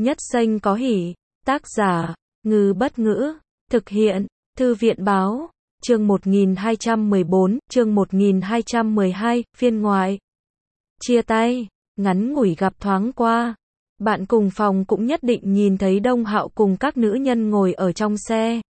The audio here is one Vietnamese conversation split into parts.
Nhất Xanh có hỉ. Tác giả, Ngư Bất Ngữ. Thực hiện, Thư viện Báo. Chương 1214, chương 1212, phiên ngoại. Chia tay, ngắn ngủi gặp thoáng qua. Bạn cùng phòng cũng nhất định nhìn thấy Đông Hạo cùng các nữ nhân ngồi ở trong xe.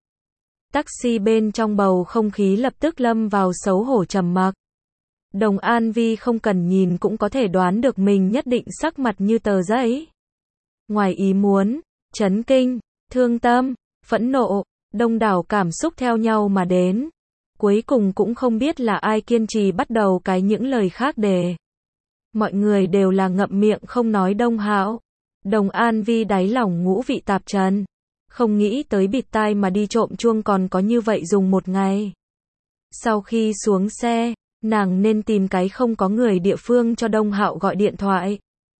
Taxi bên trong bầu không khí lập tức lâm vào xấu hổ trầm mặc. Đồng An Vi không cần nhìn cũng có thể đoán được mình nhất định sắc mặt như tờ giấy. Ngoài ý muốn, chấn kinh, thương tâm, phẫn nộ, đông đảo cảm xúc theo nhau mà đến. Cuối cùng cũng không biết là ai kiên trì bắt đầu cái những lời khác để. Mọi người đều là ngậm miệng không nói Đông Hạo. Đồng An Vi đáy lòng ngũ vị tạp trần. Không nghĩ tới bịt tai mà đi trộm chuông còn có như vậy dùng một ngày. Sau khi xuống xe, nàng nên tìm cái không có người địa phương cho Đông Hạo gọi điện thoại.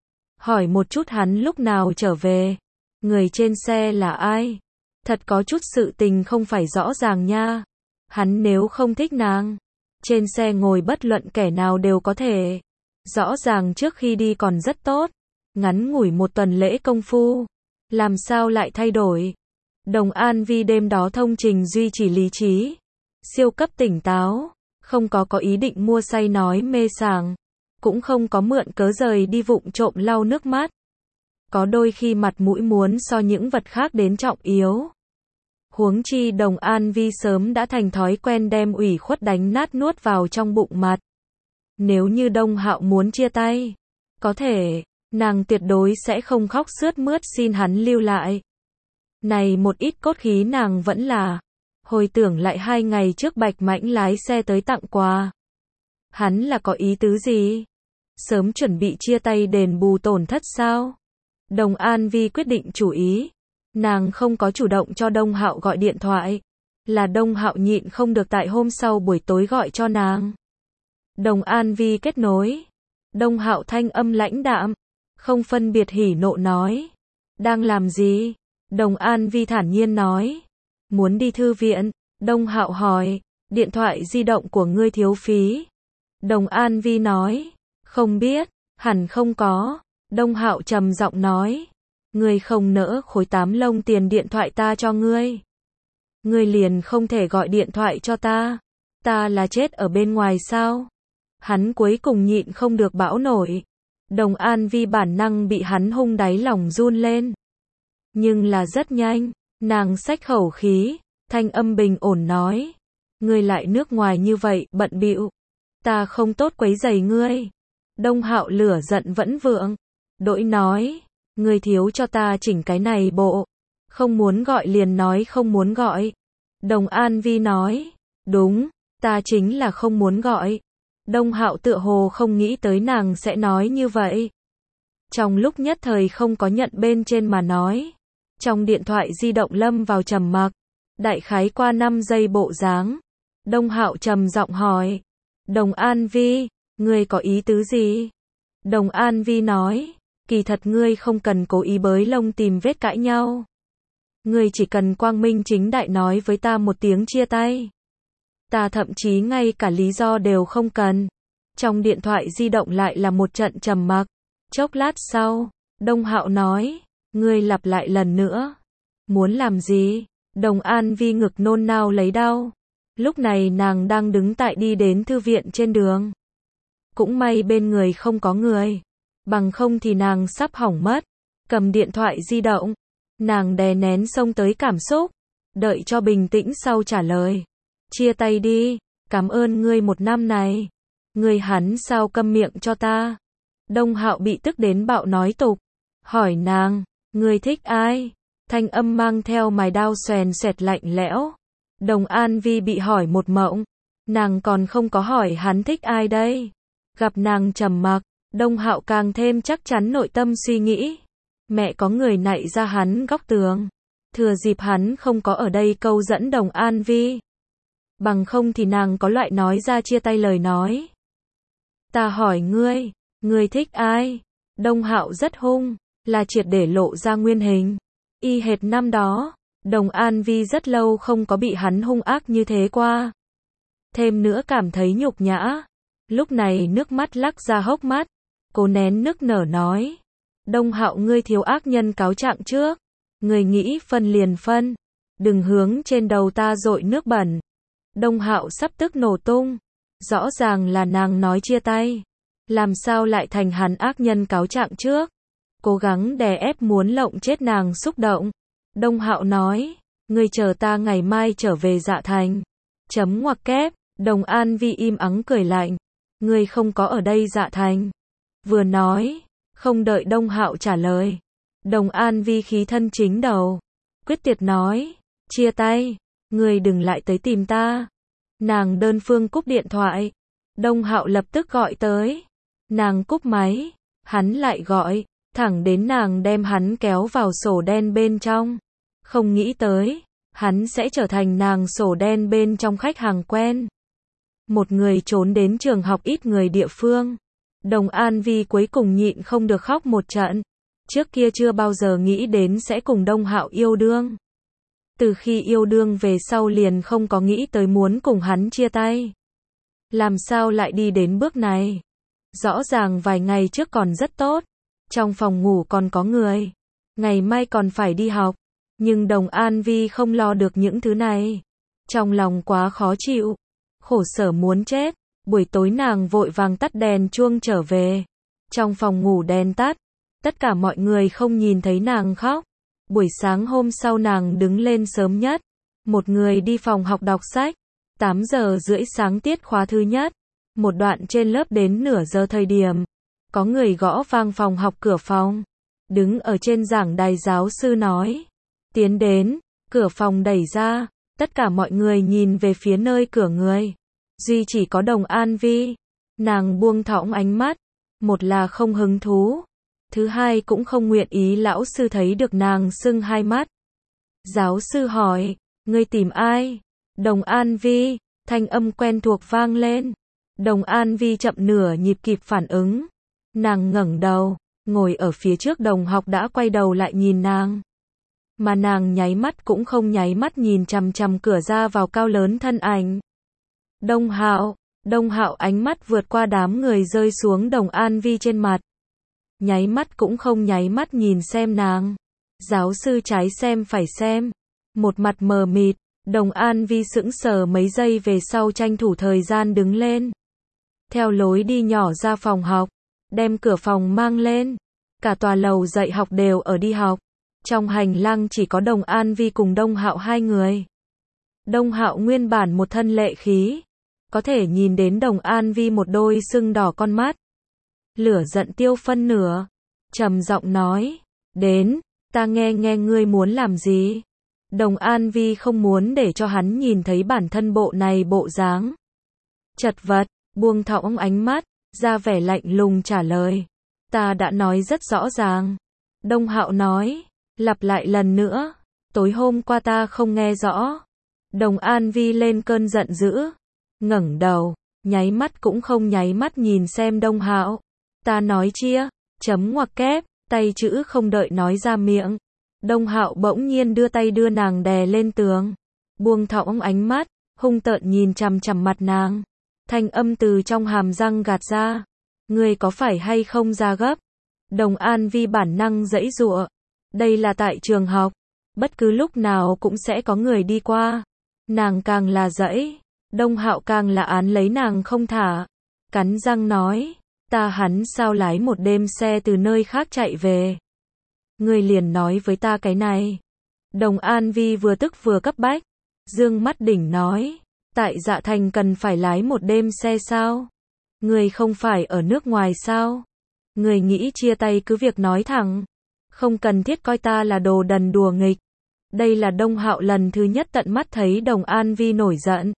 Hỏi một chút hắn lúc nào trở về. Người trên xe là ai? Thật có chút sự tình không phải rõ ràng nha. Hắn nếu không thích nàng, trên xe ngồi bất luận kẻ nào đều có thể. Rõ ràng trước khi đi còn rất tốt. Ngắn ngủi một tuần lễ công phu, làm sao lại thay đổi? Đồng An Vi đêm đó thông trình duy trì lý trí, siêu cấp tỉnh táo, không có ý định mua say nói mê sảng, cũng không có mượn cớ rời đi vụng trộm lau nước mắt. Có đôi khi mặt mũi muốn so những vật khác đến trọng yếu. Huống chi Đồng An Vi sớm đã thành thói quen đem ủy khuất đánh nát nuốt vào trong bụng mặt. Nếu như Đông Hạo muốn chia tay, có thể, nàng tuyệt đối sẽ không khóc sướt mướt xin hắn lưu lại. Này một ít cốt khí nàng vẫn là. Hồi tưởng lại 2 ngày trước Bạch Mãnh lái xe tới tặng quà. Hắn là có ý tứ gì? Sớm chuẩn bị chia tay đền bù tổn thất sao? Đồng An Vi quyết định chủ ý. Nàng không có chủ động cho Đông Hạo gọi điện thoại. Là Đông Hạo nhịn không được tại hôm sau buổi tối gọi cho nàng. Đồng An Vi kết nối. Đông Hạo thanh âm lãnh đạm, không phân biệt hỉ nộ nói. Đang làm gì? Đồng An Vi thản nhiên nói. Muốn đi thư viện. Đông Hạo hỏi. Điện thoại di động của ngươi thiếu phí. Đồng An Vi nói. Không biết, hẳn không có. Đông Hạo trầm giọng nói. Ngươi không nỡ khối 8 lông tiền điện thoại ta cho ngươi. Ngươi liền không thể gọi điện thoại cho ta. Ta là chết ở bên ngoài sao? Hắn cuối cùng nhịn không được bão nổi. Đồng An Vi bản năng bị hắn hung đáy lòng run lên. Nhưng là rất nhanh, nàng xách khẩu khí, thanh âm bình ổn nói. Ngươi lại nước ngoài như vậy, bận bịu. Ta không tốt quấy rầy ngươi. Đông Hạo lửa giận vẫn vượng. Đỗi nói. Ngươi thiếu cho ta chỉnh cái này bộ. Không muốn gọi liền nói không muốn gọi. Đồng An Vi nói. Đúng, ta chính là không muốn gọi. Đông Hạo tựa hồ không nghĩ tới nàng sẽ nói như vậy. Trong lúc nhất thời không có nhận bên trên mà nói. Trong điện thoại di động lâm vào trầm mặc. Đại khái qua 5 giây bộ dáng. Đông Hạo trầm giọng hỏi. Đồng An Vi, ngươi có ý tứ gì? Đồng An Vi nói. Kỳ thật ngươi không cần cố ý bới lông tìm vết cãi nhau. Ngươi chỉ cần quang minh chính đại nói với ta một tiếng chia tay. Ta thậm chí ngay cả lý do đều không cần. Trong điện thoại di động lại là một trận trầm mặc. Chốc lát sau, Đông Hạo nói. Ngươi lặp lại lần nữa. Muốn làm gì? Đồng An Vi ngực nôn nao lấy đau. Lúc này nàng đang đứng tại đi đến thư viện trên đường. Cũng may bên người không có người. Bằng không thì nàng sắp hỏng mất. Cầm điện thoại di động. Nàng đè nén xông tới cảm xúc. Đợi cho bình tĩnh sau trả lời. Chia tay đi. Cảm ơn ngươi một năm này. Ngươi hắn sao câm miệng cho ta? Đông Hạo bị tức đến bạo nói tục. Hỏi nàng. Ngươi thích ai? Thanh âm mang theo mài đao xoèn xoẹt lạnh lẽo. Đồng An Vi bị hỏi một mộng. Nàng còn không có hỏi hắn thích ai đây. Gặp nàng trầm mặc. Đông Hạo càng thêm chắc chắn nội tâm suy nghĩ. Mẹ có người nạy ra hắn góc tường. Thừa dịp hắn không có ở đây câu dẫn Đồng An Vi. Bằng không thì nàng có loại nói ra chia tay lời nói. Ta hỏi ngươi, ngươi thích ai? Đông Hạo rất hung, là triệt để lộ ra nguyên hình. Y hệt năm đó, Đồng An Vi rất lâu không có bị hắn hung ác như thế qua. Thêm nữa cảm thấy nhục nhã. Lúc này nước mắt lắc ra hốc mắt. Cố nén nức nở nói. Đông Hạo ngươi thiếu ác nhân cáo trạng trước. Ngươi nghĩ phân liền phân. Đừng hướng trên đầu ta dội nước bẩn. Đông Hạo sắp tức nổ tung. Rõ ràng là nàng nói chia tay. Làm sao lại thành hắn ác nhân cáo trạng trước. Cố gắng đè ép muốn lộng chết nàng xúc động. Đông Hạo nói, ngươi chờ ta ngày mai trở về Dạ Thành. Chấm ngoặc kép, Đồng An Vi im ắng cười lạnh. Ngươi không có ở đây Dạ Thành. Vừa nói, không đợi Đông Hạo trả lời. Đồng An Vi khí thân chính đầu. Quyết tuyệt nói, chia tay, ngươi đừng lại tới tìm ta. Nàng đơn phương cúp điện thoại. Đông Hạo lập tức gọi tới. Nàng cúp máy, hắn lại gọi, thẳng đến nàng đem hắn kéo vào sổ đen bên trong. Không nghĩ tới, hắn sẽ trở thành nàng sổ đen bên trong khách hàng quen. Một người trốn đến trường học ít người địa phương. Đồng An Vi cuối cùng nhịn không được khóc một trận. Trước kia chưa bao giờ nghĩ đến sẽ cùng Đông Hạo yêu đương. Từ khi yêu đương về sau liền không có nghĩ tới muốn cùng hắn chia tay. Làm sao lại đi đến bước này? Rõ ràng vài ngày trước còn rất tốt. Trong phòng ngủ còn có người. Ngày mai còn phải đi học. Nhưng Đồng An Vi không lo được những thứ này. Trong lòng quá khó chịu. Khổ sở muốn chết. Buổi tối nàng vội vàng tắt đèn chuông trở về. Trong phòng ngủ đèn tắt. Tất cả mọi người không nhìn thấy nàng khóc. Buổi sáng hôm sau nàng đứng lên sớm nhất. Một người đi phòng học đọc sách. 8 giờ rưỡi sáng tiết khóa thứ nhất. Một đoạn trên lớp đến nửa giờ thời điểm. Có người gõ vang phòng học cửa phòng. Đứng ở trên giảng đài giáo sư nói. Tiến đến, cửa phòng đẩy ra. Tất cả mọi người nhìn về phía nơi cửa người. Duy chỉ có Đồng An Vi. Nàng buông thõng ánh mắt. Một là không hứng thú. Thứ hai cũng không nguyện ý lão sư thấy được nàng sưng hai mắt. Giáo sư hỏi, ngươi tìm ai? Đồng An Vi, thanh âm quen thuộc vang lên. Đồng An Vi chậm nửa nhịp kịp phản ứng. Nàng ngẩng đầu, ngồi ở phía trước đồng học đã quay đầu lại nhìn nàng. Mà nàng nháy mắt cũng không nháy mắt nhìn chằm chằm cửa ra vào cao lớn thân ảnh. Đông Hạo ánh mắt vượt qua đám người rơi xuống Đồng An Vi trên mặt. Nháy mắt cũng không nháy mắt nhìn xem nàng. Giáo sư trái xem phải xem. Một mặt mờ mịt, Đồng An Vi sững sờ mấy giây về sau tranh thủ thời gian đứng lên. Theo lối đi nhỏ ra phòng học, đem cửa phòng mang lên. Cả tòa lầu dạy học đều ở đi học. Trong hành lang chỉ có Đồng An Vi cùng Đông Hạo hai người. Đông Hạo nguyên bản một thân lệ khí. Có thể nhìn đến Đồng An Vi một đôi sưng đỏ con mắt. Lửa giận tiêu phân nửa. Trầm giọng nói. Đến, ta nghe ngươi muốn làm gì? Đồng An Vi không muốn để cho hắn nhìn thấy bản thân bộ này bộ dáng. Chật vật, buông thõng ánh mắt, ra vẻ lạnh lùng trả lời. Ta đã nói rất rõ ràng. Đông Hạo nói. Lặp lại lần nữa. Tối hôm qua ta không nghe rõ. Đồng An Vi lên cơn giận dữ. Ngẩng đầu, nháy mắt cũng không nháy mắt nhìn xem Đông Hạo. Ta nói chia, chấm ngoặc kép, tay chữ không đợi nói ra miệng. Đông Hạo bỗng nhiên đưa tay đưa nàng đè lên tường. Buông thõng ánh mắt, hung tợn nhìn chằm chằm mặt nàng. Thanh âm từ trong hàm răng gạt ra. Ngươi có phải hay không ra gấp? Đồng An Vi bản năng giãy giụa. Đây là tại trường học. Bất cứ lúc nào cũng sẽ có người đi qua. Nàng càng là giãy. Đông Hạo càng là án lấy nàng không thả. Cắn răng nói. Hắn sao lái một đêm xe từ nơi khác chạy về. Ngươi liền nói với ta cái này. Đồng An Vi vừa tức vừa cấp bách. Dương mắt đỉnh nói. Tại Dạ Thành cần phải lái một đêm xe sao? Ngươi không phải ở nước ngoài sao? Ngươi nghĩ chia tay cứ việc nói thẳng. Không cần thiết coi ta là đồ đần đùa nghịch. Đây là Đông Hạo lần thứ nhất tận mắt thấy Đồng An Vi nổi giận.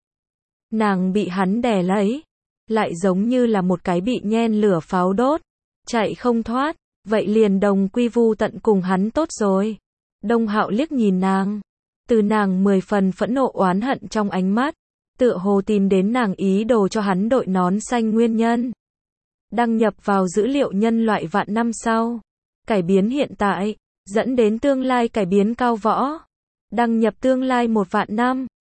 Nàng bị hắn đè lấy. Lại giống như là một cái bị nhen lửa pháo đốt. Chạy không thoát. Vậy liền đồng quy vu tận cùng hắn tốt rồi. Đông Hạo liếc nhìn nàng. Từ nàng 10 phần phẫn nộ oán hận trong ánh mắt. Tựa hồ tìm đến nàng ý đồ cho hắn đội nón xanh nguyên nhân. Đăng nhập vào dữ liệu nhân loại vạn năm sau. Cải biến hiện tại. Dẫn đến tương lai cải biến cao võ. Đăng nhập tương lai 1 vạn năm.